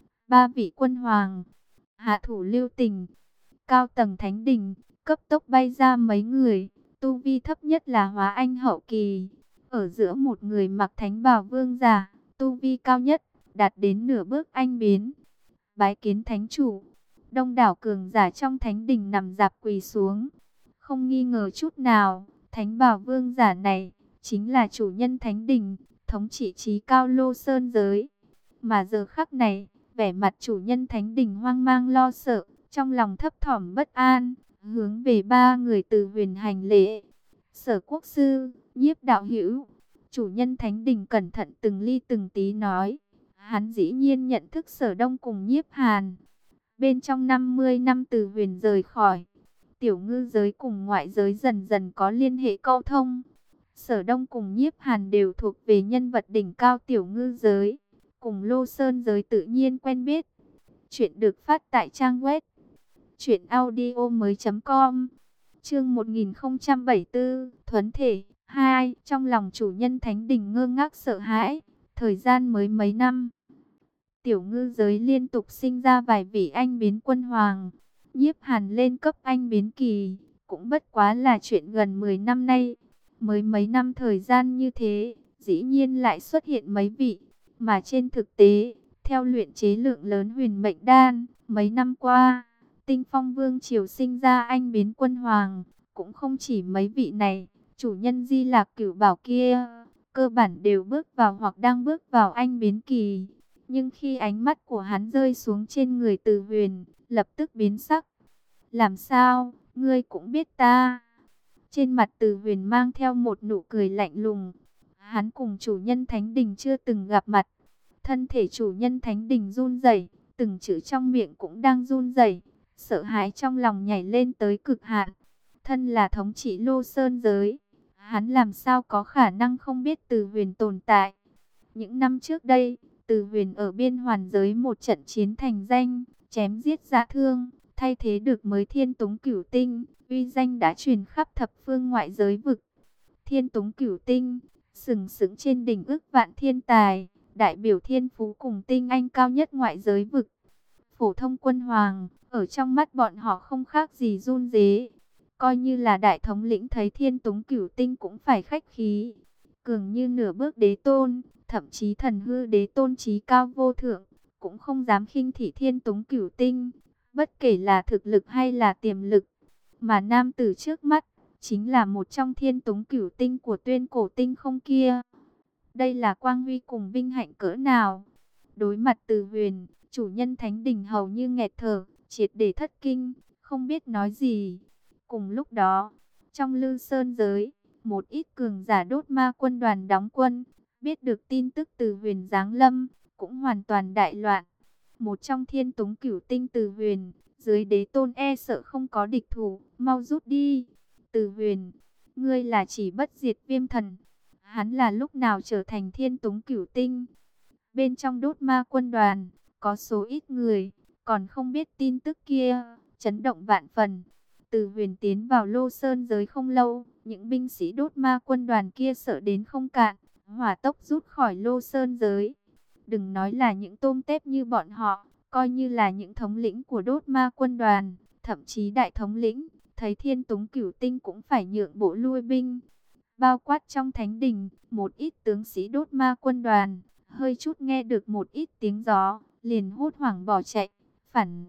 Ba vị quân hoàng, hạ thủ lưu tình, cao tầng thánh đình, cấp tốc bay ra mấy người, tu vi thấp nhất là hóa anh hậu kỳ. Ở giữa một người mặc thánh bào vương giả, tu vi cao nhất, đạt đến nửa bước anh biến. Bái kiến thánh chủ. Đông đảo cường giả trong thánh đình nằm dạp quỳ xuống. Không nghi ngờ chút nào, thánh bào vương giả này chính là chủ nhân thánh đình, thống trị trí cao Lô Sơn giới. Mà giờ khắc này, vẻ mặt chủ nhân thánh đình hoang mang lo sợ, trong lòng thấp thỏm bất an, hướng về ba người Từ Huyền hành lễ. Sở quốc sư, Nhiếp đạo hữu. Chủ nhân thánh đình cẩn thận từng ly từng tí nói. Hắn dĩ nhiên nhận thức Sở Đông cùng Nhiếp Hàn. Bên trong năm mươi năm Từ Huyền rời khỏi, tiểu ngư giới cùng ngoại giới dần dần có liên hệ câu thông. Sở Đông cùng Nhiếp Hàn đều thuộc về nhân vật đỉnh cao tiểu ngư giới, cùng Lô Sơn giới tự nhiên quen biết. Chuyện được phát tại trang web truyện audio mới chấm com. Chương một nghìn không trăm bảy mươi tư, Thuấn thể hai. Trong lòng chủ nhân thánh đình ngơ ngác sợ hãi. Thời gian mới mấy năm, tiểu ngư giới liên tục sinh ra vài vị anh biến quân hoàng. Nhiếp Hàn lên cấp anh biến kỳ, cũng bất quá là chuyện gần mười năm nay. Mới mấy năm thời gian như thế, dĩ nhiên lại xuất hiện mấy vị. Mà trên thực tế, theo luyện chế lượng lớn huyền mệnh đan, mấy năm qua, Tinh Phong Vương triều sinh ra anh biến quân hoàng, cũng không chỉ mấy vị này. Chủ nhân Di Lạc Cửu Bảo kia, cơ bản đều bước vào hoặc đang bước vào anh biến kỳ. Nhưng khi ánh mắt của hắn rơi xuống trên người Từ Huyền, lập tức biến sắc. Làm sao, ngươi cũng biết ta? Trên mặt Từ Huyền mang theo một nụ cười lạnh lùng. Hắn cùng chủ nhân thánh đình chưa từng gặp mặt. Thân thể chủ nhân thánh đình run rẩy, từng chữ trong miệng cũng đang run rẩy, sợ hãi trong lòng nhảy lên tới cực hạn. Thân là thống trị Lô Sơn giới, hắn làm sao có khả năng không biết Từ Huyền tồn tại. Những năm trước đây, Từ Huyền ở biên hoàn giới một trận chiến thành danh, chém giết dã thương, thay thế được mới Thiên Túng Cửu Tinh, uy danh đã truyền khắp thập phương ngoại giới vực. Thiên Túng Cửu Tinh, sừng sững trên đỉnh ức vạn thiên tài, đại biểu thiên phú cùng tinh anh cao nhất ngoại giới vực. Phổ thông quân hoàng, ở trong mắt bọn họ không khác gì run rế. Coi như là đại thống lĩnh thấy Thiên Túng Cửu Tinh cũng phải khách khí. Cường như nửa bước đế tôn, thậm chí thần hư đế tôn trí cao vô thượng, cũng không dám khinh thị Thiên Túng Cửu Tinh, bất kể là thực lực hay là tiềm lực. Mà nam tử trước mắt, chính là một trong Thiên Túng Cửu Tinh của Tuyên Cổ Tinh không kia. Đây là quang huy cùng vinh hạnh cỡ nào? Đối mặt Từ Huyền, chủ nhân thánh đình hầu như nghẹt thở, triệt để thất kinh, không biết nói gì. Cùng lúc đó, trong Lư Sơn giới, một ít cường giả đốt ma quân đoàn đóng quân, biết được tin tức Từ Huyền giáng lâm, cũng hoàn toàn đại loạn. Một trong Thiên Túng Cửu Tinh Từ Huyền, dưới đế tôn e sợ không có địch thủ, mau rút đi. Từ Huyền, ngươi là chỉ bất diệt viêm thần. Hắn là lúc nào trở thành Thiên Túng Cửu Tinh? Bên trong đốt ma quân đoàn, có số ít người, còn không biết tin tức kia, chấn động vạn phần. Từ Huyền tiến vào Lô Sơn giới không lâu, những binh sĩ đốt ma quân đoàn kia sợ đến không cạn, hỏa tốc rút khỏi Lô Sơn giới. Đừng nói là những tôm tép như bọn họ, coi như là những thống lĩnh của đốt ma quân đoàn, thậm chí đại thống lĩnh, thấy Thiên Túng Cửu Tinh cũng phải nhượng bộ lui binh. Bao quát trong thánh đình, một ít tướng sĩ đốt ma quân đoàn, hơi chút nghe được một ít tiếng gió, liền hốt hoảng bỏ chạy, phản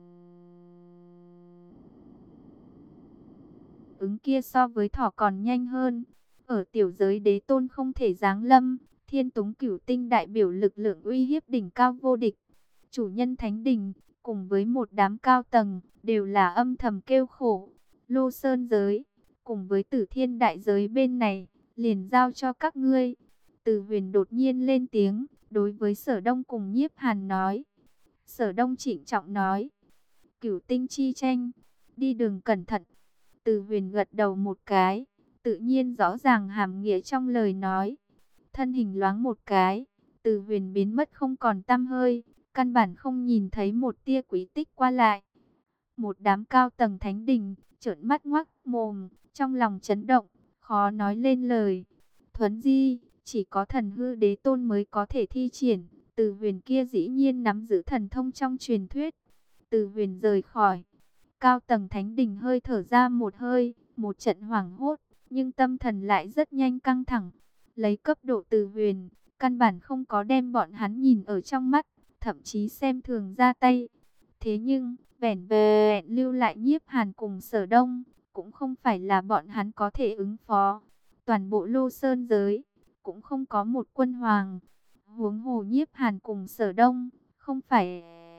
ứng kia so với thỏ còn nhanh hơn. Ở tiểu giới đế tôn không thể giáng lâm, Thiên Túng Cửu Tinh đại biểu lực lượng uy hiếp đỉnh cao vô địch. Chủ nhân thánh đình, cùng với một đám cao tầng, đều là âm thầm kêu khổ. Lô Sơn giới, cùng với Tử Thiên đại giới bên này, liền giao cho các ngươi. Từ Huyền đột nhiên lên tiếng, đối với Sở Đông cùng Nhiếp Hàn nói. Sở Đông trịnh trọng nói, Cửu Tinh chi tranh, đi đường cẩn thận. Từ Huyền gật đầu một cái, tự nhiên rõ ràng hàm nghĩa trong lời nói. thân hình loáng một cái, Từ Huyền biến mất không còn tăm hơi, căn bản không nhìn thấy một tia quý tích qua lại. Một đám cao tầng thánh đình trợn mắt ngoác mồm, trong lòng chấn động, khó nói lên lời. Thuấn di, chỉ có thần hư đế tôn mới có thể thi triển, Từ Huyền kia dĩ nhiên nắm giữ thần thông trong truyền thuyết. Từ Huyền rời khỏi, cao tầng thánh đình hơi thở ra một hơi, một trận hoảng hốt, nhưng tâm thần lại rất nhanh căng thẳng. Lấy cấp độ Từ Huyền, căn bản không có đem bọn hắn nhìn ở trong mắt, thậm chí xem thường ra tay. Thế nhưng, vẻn vẹn lưu lại Nhiếp Hàn cùng Sở Đông, cũng không phải là bọn hắn có thể ứng phó. Toàn bộ Lô Sơn giới, cũng không có một quân hoàng. Huống hồ Nhiếp Hàn cùng Sở Đông, không phải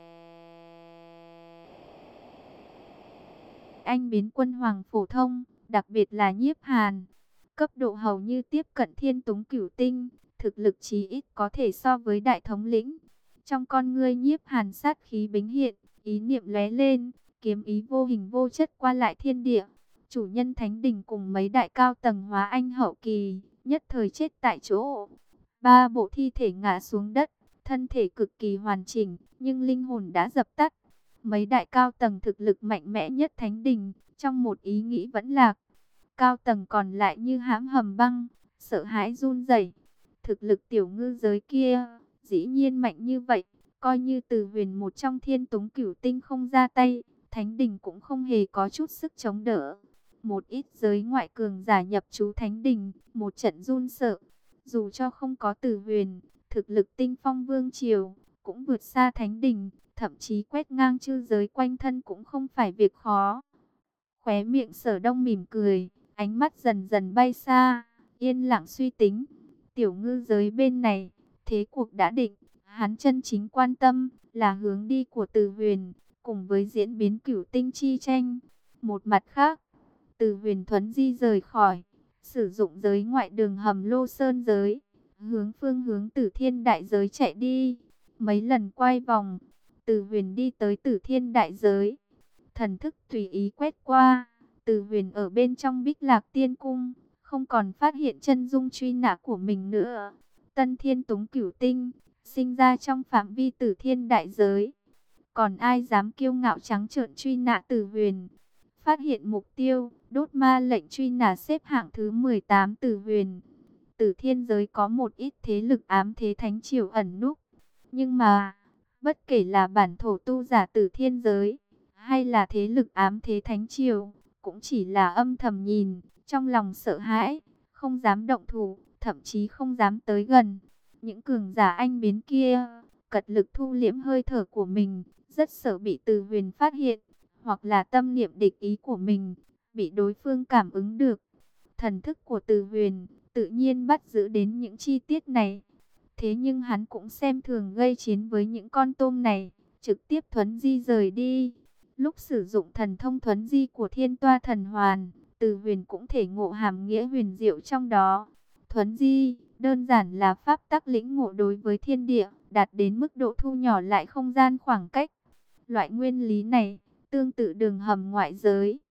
anh biến quân hoàng phổ thông, đặc biệt là Nhiếp Hàn. Cấp độ hầu như tiếp cận Thiên Túng Cửu Tinh, thực lực chí ít có thể so với đại thống lĩnh. Trong con ngươi Nhiếp Hàn sát khí bính hiện, ý niệm lóe lên, kiếm ý vô hình vô chất qua lại thiên địa. Chủ nhân thánh đình cùng mấy đại cao tầng hóa anh hậu kỳ, nhất thời chết tại chỗ. Ba bộ thi thể ngã xuống đất, thân thể cực kỳ hoàn chỉnh, nhưng linh hồn đã dập tắt. Mấy đại cao tầng thực lực mạnh mẽ nhất thánh đình, trong một ý nghĩ vẫn lạc. Cao tầng còn lại như hãm hầm băng, sợ hãi run rẩy. Thực lực tiểu ngư giới kia, dĩ nhiên mạnh như vậy. Coi như Từ Huyền một trong Thiên Túng Cửu Tinh không ra tay, thánh đình cũng không hề có chút sức chống đỡ. Một ít giới ngoại cường giả nhập trú thánh đình, một trận run sợ. Dù cho không có Từ Huyền, thực lực Tinh Phong Vương Triều cũng vượt xa thánh đình, thậm chí quét ngang chư giới quanh thân cũng không phải việc khó. Khóe miệng Sở Đông mỉm cười, ánh mắt dần dần bay xa, yên lặng suy tính. Tiểu ngư giới bên này, thế cuộc đã định, hắn chân chính quan tâm là hướng đi của Từ Huyền, cùng với diễn biến cửu tinh chi tranh. Một mặt khác, Từ Huyền thuấn di rời khỏi, sử dụng giới ngoại đường hầm Lô Sơn giới, hướng phương hướng Tử Thiên đại giới chạy đi. Mấy lần quay vòng, Từ Huyền đi tới Tử Thiên đại giới, thần thức tùy ý quét qua. Từ Huyền ở bên trong Bích Lạc Tiên Cung, không còn phát hiện chân dung truy nã của mình nữa. Tân Thiên Túng Cửu Tinh, sinh ra trong phạm vi Tử Thiên đại giới. Còn ai dám kiêu ngạo trắng trợn truy nã Từ Huyền? Phát hiện mục tiêu, đốt ma lệnh truy nã xếp hạng thứ mười tám Từ Huyền. Tử Thiên giới có một ít thế lực ám thế thánh triều ẩn núp. Nhưng mà, bất kể là bản thổ tu giả Tử Thiên giới, hay là thế lực ám thế thánh triều, cũng chỉ là âm thầm nhìn, trong lòng sợ hãi, không dám động thủ, thậm chí không dám tới gần. Những cường giả anh biến kia, cật lực thu liễm hơi thở của mình, rất sợ bị Từ Huyền phát hiện, hoặc là tâm niệm địch ý của mình, bị đối phương cảm ứng được. Thần thức của Từ Huyền, tự nhiên bắt giữ đến những chi tiết này. Thế nhưng hắn cũng xem thường gây chiến với những con tôm này, trực tiếp thuấn di rời đi. Lúc sử dụng thần thông thuấn di của Thiên Toa Thần Hoàn, Từ Huyền cũng thể ngộ hàm nghĩa huyền diệu trong đó. Thuấn di, đơn giản là pháp tắc lĩnh ngộ đối với thiên địa, đạt đến mức độ thu nhỏ lại không gian khoảng cách. Loại nguyên lý này, tương tự đường hầm ngoại giới,